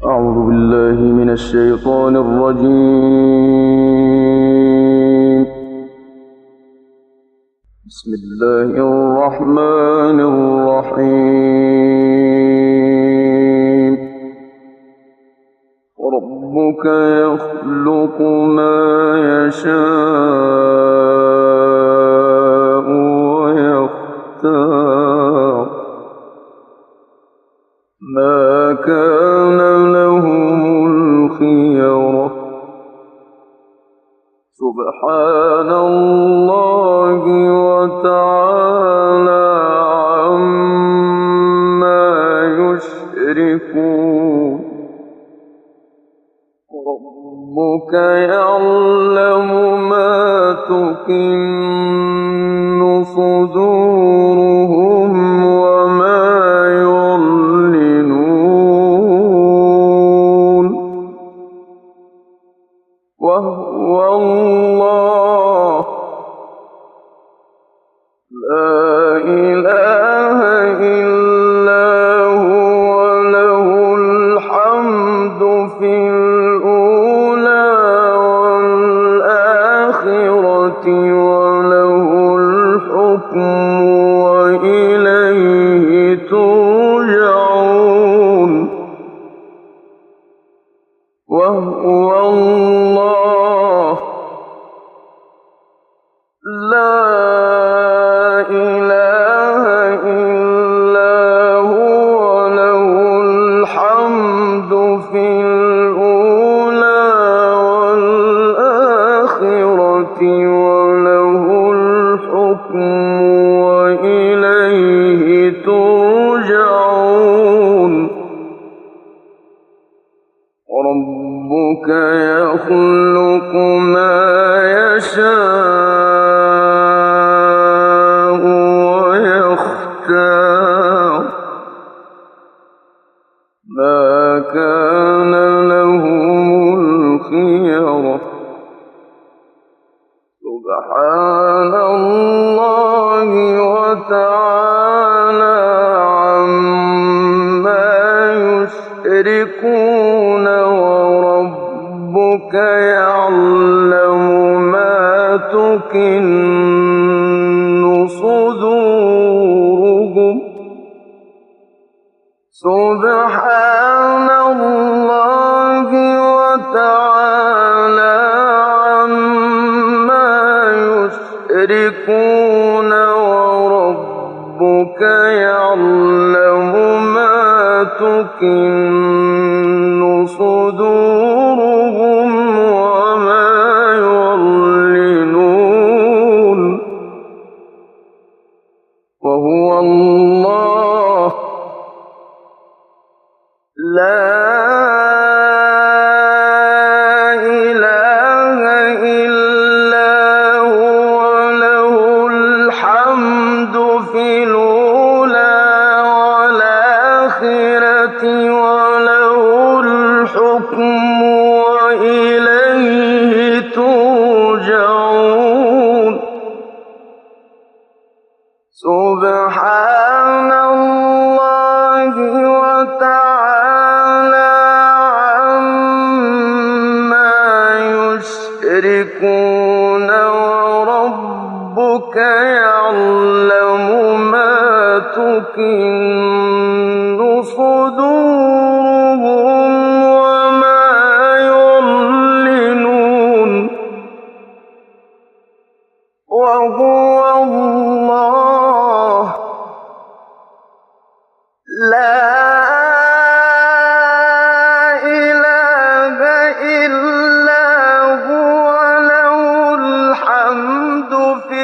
أعوذ بالله من الشيطان الرجيم. بسم الله الرحمن الرحيم. ربك يخلق ما يشاء ويختار ما كان لهم الخيرة سبحان الله وتعالى عما يشركون. ربك يعلم ما تكن صدورهم وما يعلنون وهو الله لا إله إلا هو له الحمد في الأولى والآخرة وله الحكم وإليه ترجعون. وهو الله لا إله إلا هو له الحمد في الأولى والآخرة وله الحكم وإليه ترجعون. ربك يخلق ما يشاء ويختار ما كان لهم الخيرة سبحان الله وتعالى عما يشركون. وربك يعلم ما تكن صدورهم سبحان الله وتعالى عما يشركون. وربك يعلم ما تكن صدورهم وما يعلنون وهو الله لا إله إلا هو له الحمد في الأولى والآخرة وله الحكم وإليه ترجعون. سبحان الله وتعالى عما يشركون. وربك يعلم ما تكن صدورهم وما يعلنون وهو الله لا إله إلا هو له الحمد في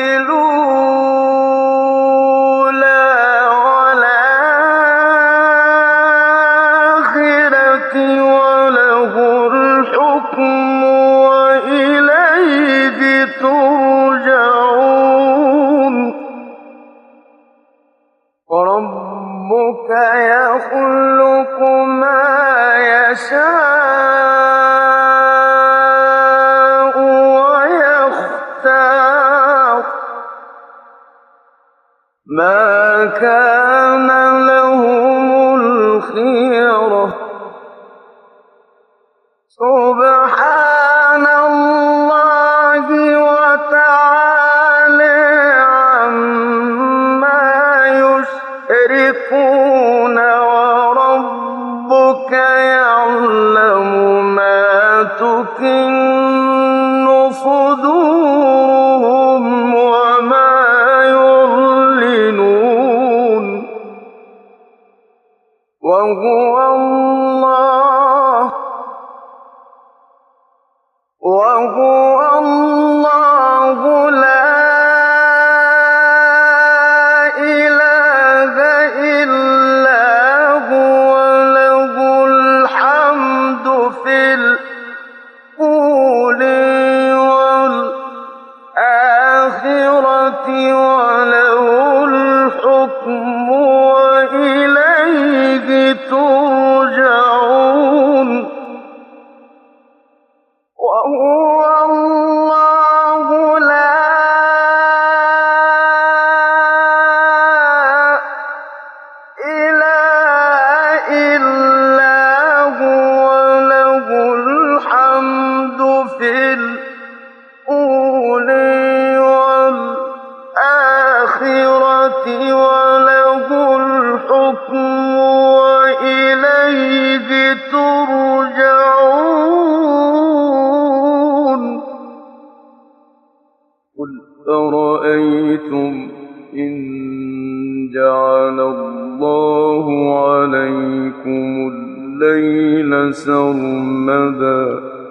الأولى والآخرة وله الحكم وإليه ترجعون. وربك يخلق ما يشاء ويختار ما كان لهم الخيرة سبحان الله وتعالى عما يشركون وربك يعلم ما تكن صدورهم وما يعلنون وهو الله لا إله إلا هو له الحمد في الأولى والآخرة وله الحكم وإليه ترجعون وهو الله لا إله إلا هو له الحمد في الأولى والآخرة وله الحكم وإليه ترجعون قل أرأيتم إن جعل الله عليكم الليل سرمدا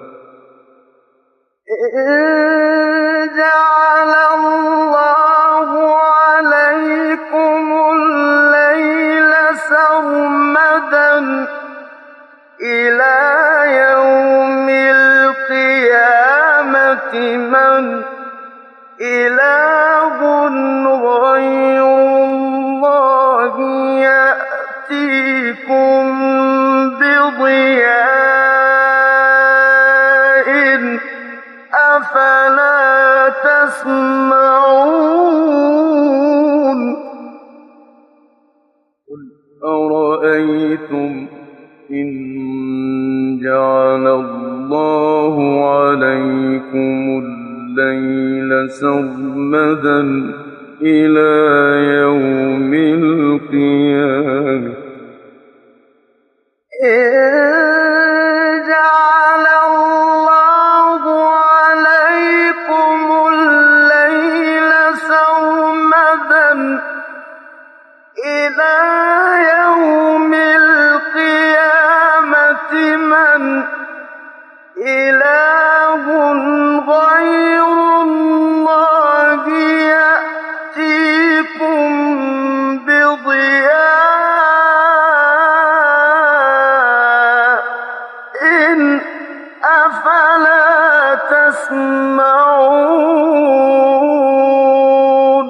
إن جعل الله عليكم الليل سرمدا إلى يوم القيامة من إله غير الله يأتيكم بضياء أفلا تسمعون قل أرأيتم إن جعل الله عليكم الليل سرمدا إلى يوم القيامة إن جعل الله عليكم الليل سرمدا إلى يوم القيامة من إله غير الله يأتيكم بضياء أفلا تسمعون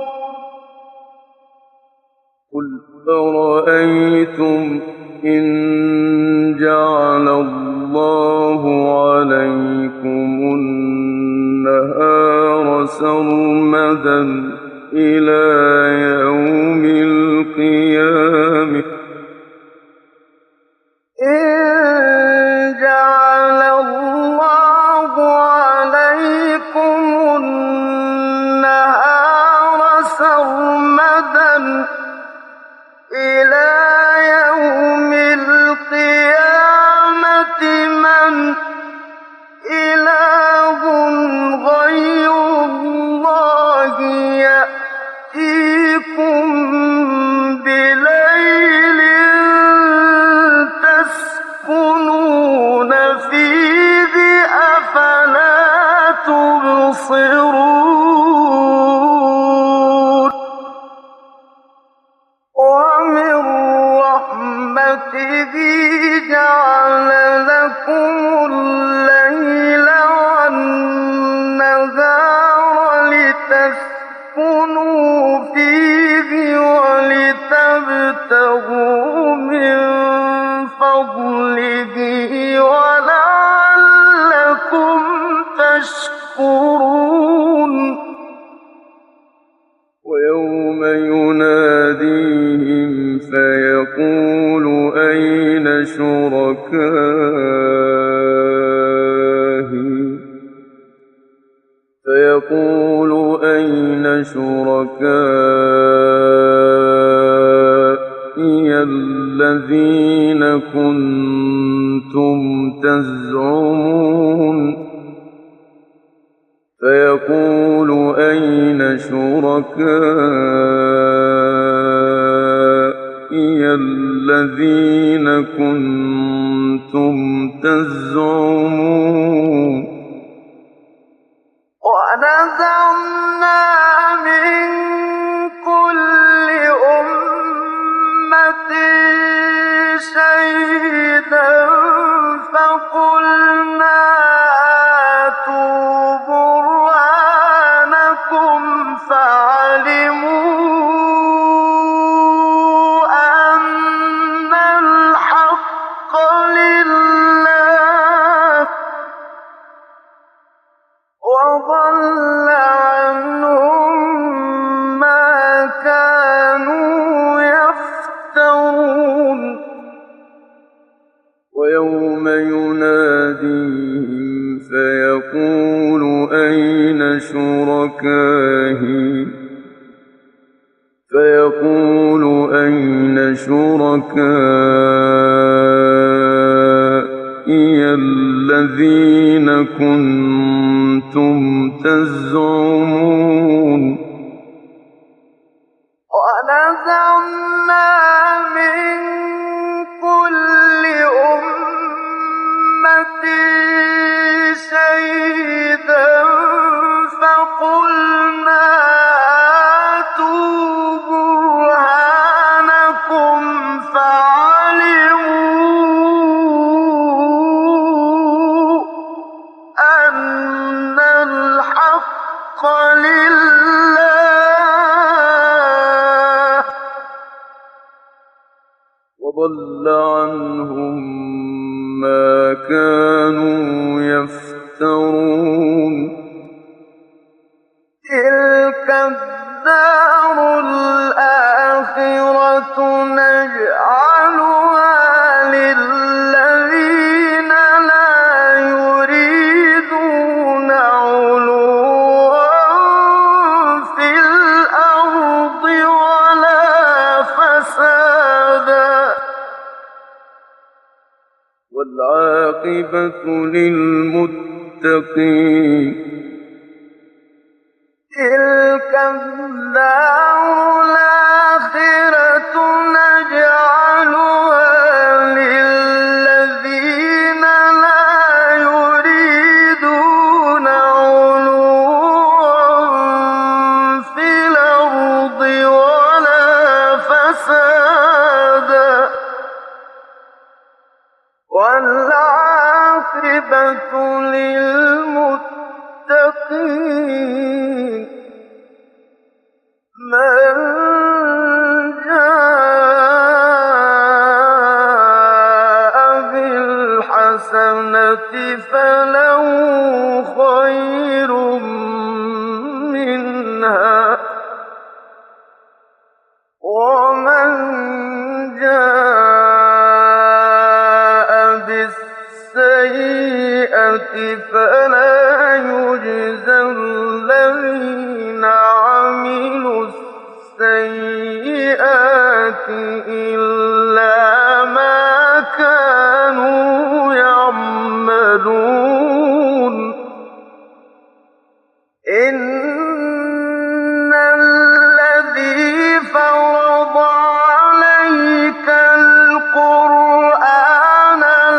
قل أرأيتم إن جعل الله عليكم النهار سرمدا إلى يوم القيامة إن جعل الله عليكم النهار سرمدا إلى يوم القيامة من إله غير الله يأتيكم بليل تسكنون فيه أفلا تبصرون ومن رحمته جعل لكم الليل والنهار لتسكنوا فيه ولتبتغوا من فضله ولعلكم تزعمون فيقول أين شركائي الذين كنتم تزعمون ونزعنا من كل أمة شهيدا فقلنا هاتوا برهانكم فعلموا أن الحق لله وضل عنهم ما كانوا يفترون ويوم يناديهم فيقول أين شركائي الذين كنتم تزعمون ونزعنا من كل أمة شهيدا فقلنا هاتوا برهانكم فعلموا أن الحق لله وضل عنهم ما كانوا يفترون تلك الدار الآخرة نجعلها للذين لا يريدون علوا في الأرض ولا فسادا والعاقبة للمتقين تلك الدار الآخرة نجعلها للذين لا يريدون علوا في الأرض ولا فسادا والعاقبة للمتقين من جاء بالحسنة فله خير منها ومن جاء بالسيئة فلا يجزى الذين عملوا السيئات إلا ما كانوا يعملون إن الذي فرض عليك القرآن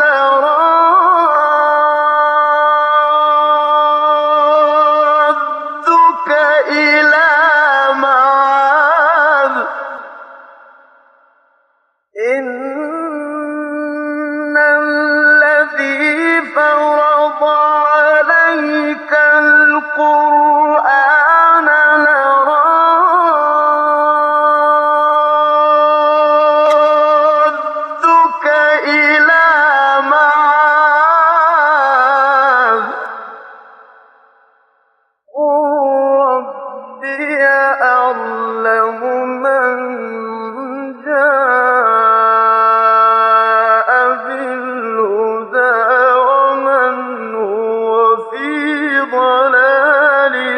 لرادك إلى معاد إن الذي فرض عليك القرآن لرادك إلى معاد قل ربي أعلم من جاء بالهدى ومن هو في ضلال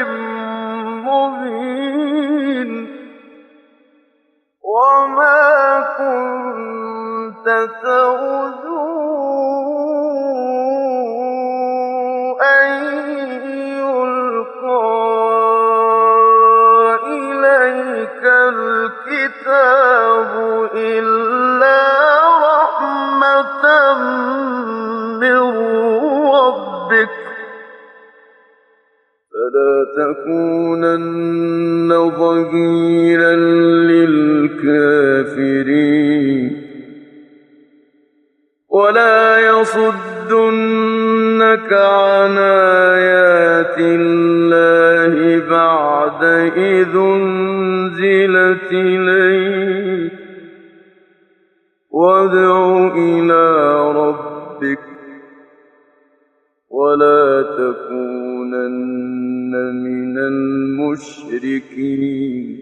ظهيرا للكافرين ولا يصدنك عن آيات الله بعد إذ أنزلت إليك وادع إلى ربك ولا تكونن من المشركين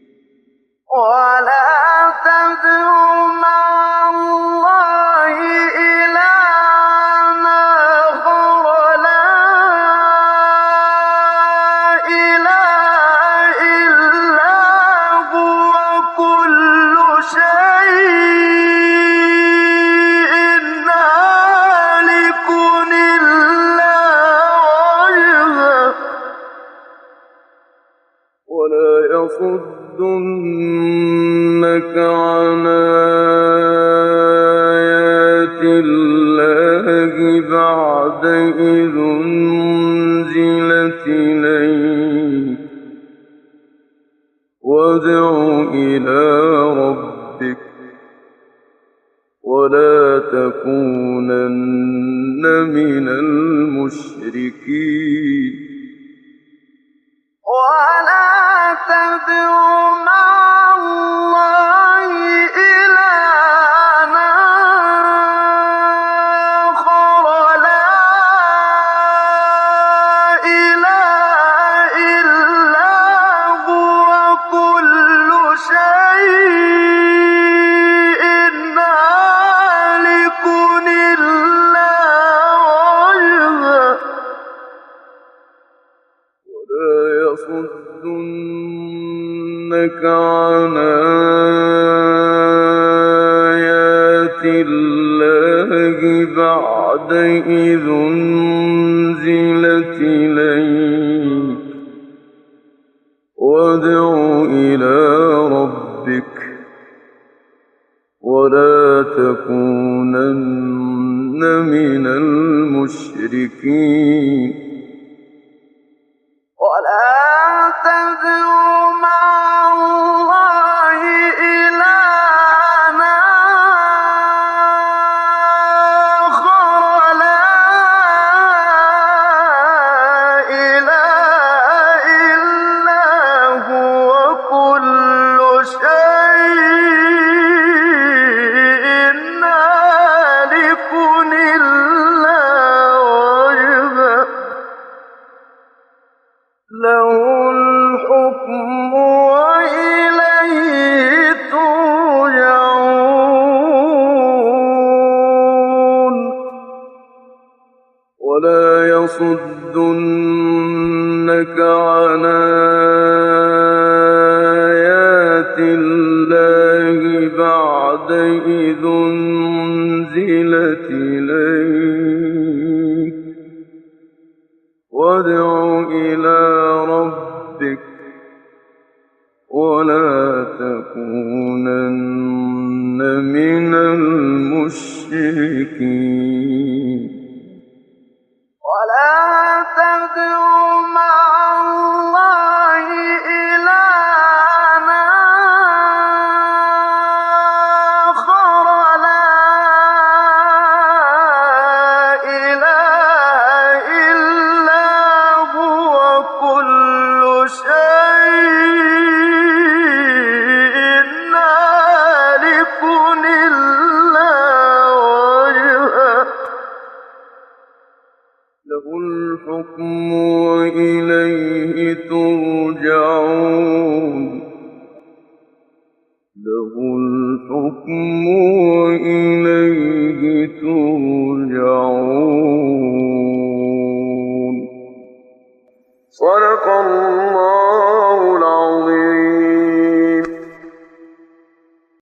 ولا تدع مع الله إلها آخر لا إله إلا هو كل شيء هالك إلا وجهه ولا يصدنك عن آيات الله بعد إذ أنزلت إليك وادع إلى ربك ولا تكونن من المشركين ولا تدع مع الله إلها آخر لا إله إلا هو كل شيء هالك إلا وجهه ولا يصدنك عن آيات الله بعد إذ أنزلت إليك وادع إلى ربك ولا تكونن من المشركين ولا تدع مع الله إلها آخر لا إله إلا هو كل شيء هالك إلا وجهه له الحكم وإليه ترجعون ولا يصدنك عن آيات الله بعد إذ أنزلت إليك وادع إلى ربك ولا تكونن من المشركين ولا تدع مع الله إلها آخر لا إله إلا هو كل شيء هالك إلا وجهه له الحكم وإليه ترجعون له الحكم وإليه ترجعون صدق الله